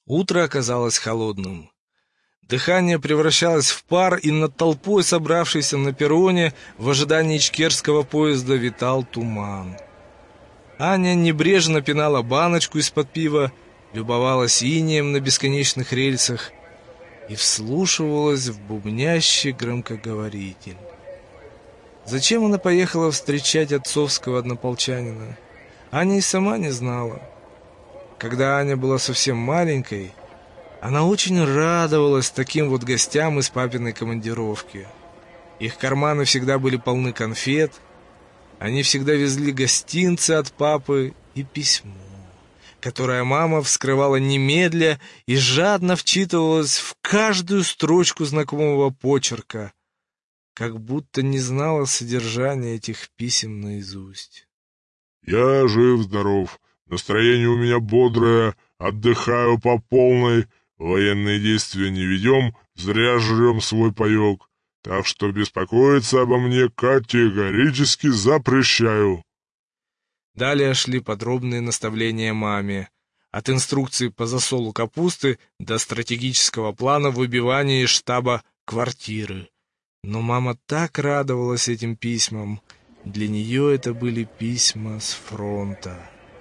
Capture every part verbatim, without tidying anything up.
Утро оказалось холодным. Дыхание превращалось в пар, и над толпой, собравшейся на перроне, в ожидании ичкерского поезда витал туман. Аня небрежно пинала баночку из-под пива, любовалась инеем на бесконечных рельсах и вслушивалась в бубнящий громкоговоритель. Зачем она поехала встречать отцовского однополчанина? Аня и сама не знала. Когда Аня была совсем маленькой, она очень радовалась таким вот гостям из папиной командировки. Их карманы всегда были полны конфет, они всегда везли гостинцы от папы и письмо, которое мама вскрывала немедля и жадно вчитывалась в каждую строчку знакомого почерка, как будто не знала содержания этих писем наизусть. «Я жив-здоров, настроение у меня бодрое, отдыхаю по полной, военные действия не ведем, зря жрем свой паек, так что беспокоиться обо мне категорически запрещаю». Далее шли подробные наставления маме, от инструкции по засолу капусты до стратегического плана выбивания из штаба квартиры. Но мама так радовалась этим письмам. Для нее это были письма с фронта.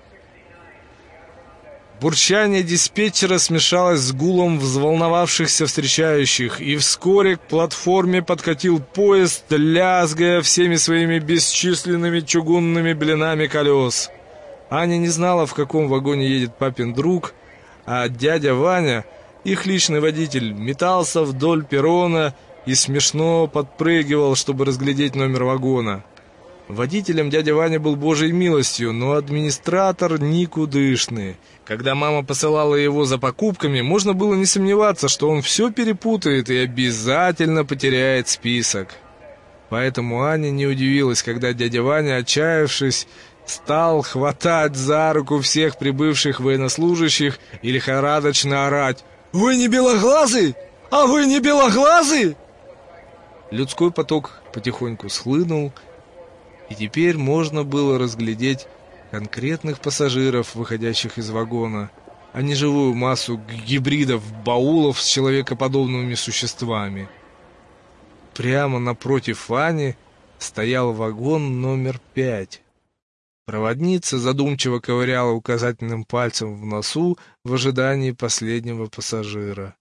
Бурчание диспетчера смешалось с гулом взволновавшихся встречающих, и вскоре к платформе подкатил поезд, лязгая всеми своими бесчисленными чугунными блинами колес. Аня не знала, в каком вагоне едет папин друг, а дядя Ваня, их личный водитель, метался вдоль перрона и смешно подпрыгивал, чтобы разглядеть номер вагона. Водителем дядя Ваня был божьей милостью, но администратор никудышный. Когда мама посылала его за покупками, можно было не сомневаться, что он все перепутает и обязательно потеряет список. Поэтому Аня не удивилась, когда дядя Ваня, отчаявшись, стал хватать за руку всех прибывших военнослужащих и лихорадочно орать: «Вы не белоглазый? А вы не белоглазый?» Людской поток потихоньку схлынул, и теперь можно было разглядеть конкретных пассажиров, выходящих из вагона, а не живую массу гибридов-баулов с человекоподобными существами. Прямо напротив Ани стоял вагон номер пять. Проводница задумчиво ковыряла указательным пальцем в носу в ожидании последнего пассажира.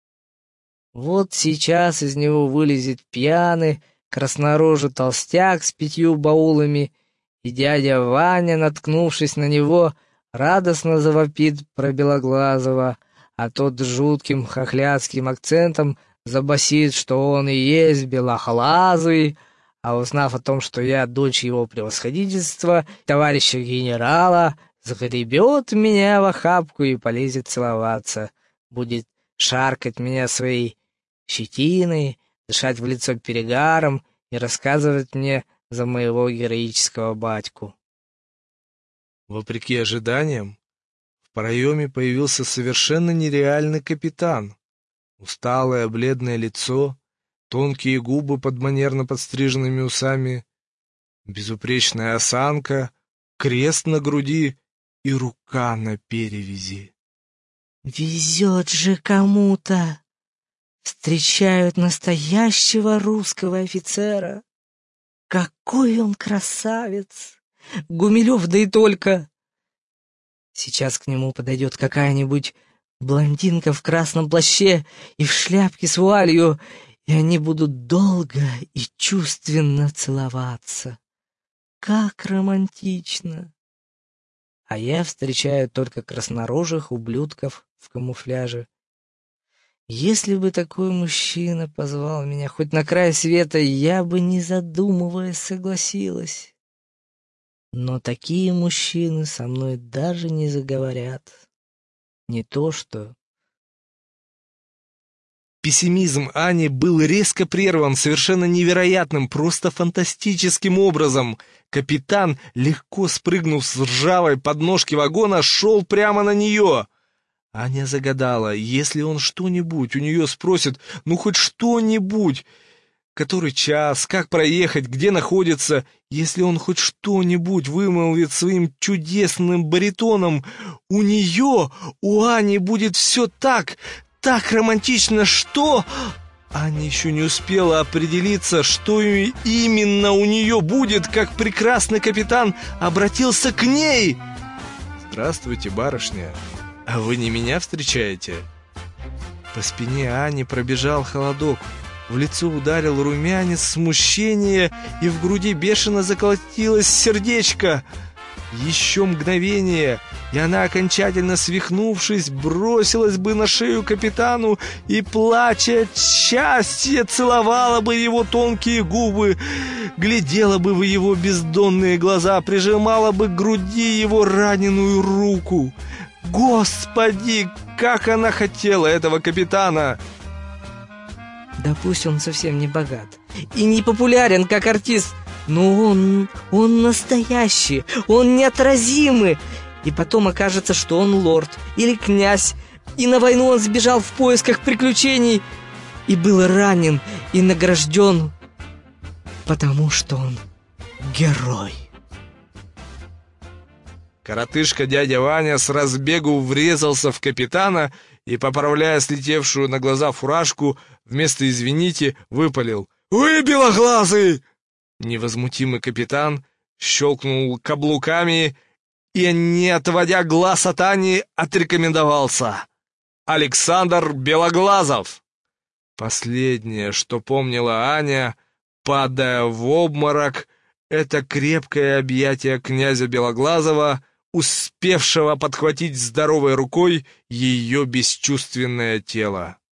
«Вот сейчас из него вылезет пьяный, краснорожий толстяк с пятью баулами, и дядя Ваня, наткнувшись на него, радостно завопит про Белоглазого, а тот жутким хохлядским акцентом забасит, что он и есть Белоглазый, а узнав о том, что я дочь его превосходительства, товарища генерала, загребет меня в охапку и полезет целоваться, будет шаркать меня своей щетиной, дышать в лицо перегаром и рассказывать мне за моего героического батьку». Вопреки ожиданиям, в проеме появился совершенно нереальный капитан. Усталое бледное лицо, тонкие губы под манерно подстриженными усами, безупречная осанка, крест на груди и рука на перевязи. «Везет же кому-то! Встречают настоящего русского офицера! Какой он красавец! Гумилев, да и только! Сейчас к нему подойдет какая-нибудь блондинка в красном плаще и в шляпке с вуалью, и они будут долго и чувственно целоваться. Как романтично! А я встречаю только краснорожих ублюдков в камуфляже. Если бы такой мужчина позвал меня хоть на край света, я бы, не задумываясь, согласилась. Но такие мужчины со мной даже не заговорят. Не то что... Пессимизм Ани был резко прерван совершенно невероятным, просто фантастическим образом. Капитан, легко спрыгнув с ржавой подножки вагона, шел прямо на нее. Аня загадала, если он что-нибудь у нее спросит, ну хоть что-нибудь, Который час, как проехать, где находится. Если он хоть что-нибудь вымолвит своим чудесным баритоном, у нее, у Ани будет все так, так романтично, что... Аня еще не успела определиться, что именно у нее будет, как прекрасный капитан обратился к ней. «Здравствуйте, барышня. А вы не меня встречаете?» По спине Ани пробежал холодок. В лицо ударил румянец смущения, и в груди бешено заколотилось сердечко. Еще мгновение, и она, окончательно свихнувшись, бросилась бы на шею капитану и, плача от счастья, целовала бы его тонкие губы, глядела бы в его бездонные глаза, прижимала бы к груди его раненую руку. Господи, как она хотела этого капитана! Да пусть он совсем не богат и не популярен как артист, но он, он настоящий, он неотразимый. И потом окажется, что он лорд или князь, и на войну он сбежал в поисках приключений и был ранен и награжден, потому что он герой. Коротышка дядя Ваня с разбегу врезался в капитана и, поправляя слетевшую на глаза фуражку, вместо «извините» выпалил: «Вы, белоглазый!» Невозмутимый капитан щелкнул каблуками и, не отводя глаз от Ани, отрекомендовался: Александр Белоглазов. Последнее, что помнила Аня, падая в обморок, это крепкое объятие князя Белоглазова, успевшего подхватить здоровой рукой ее бесчувственное тело.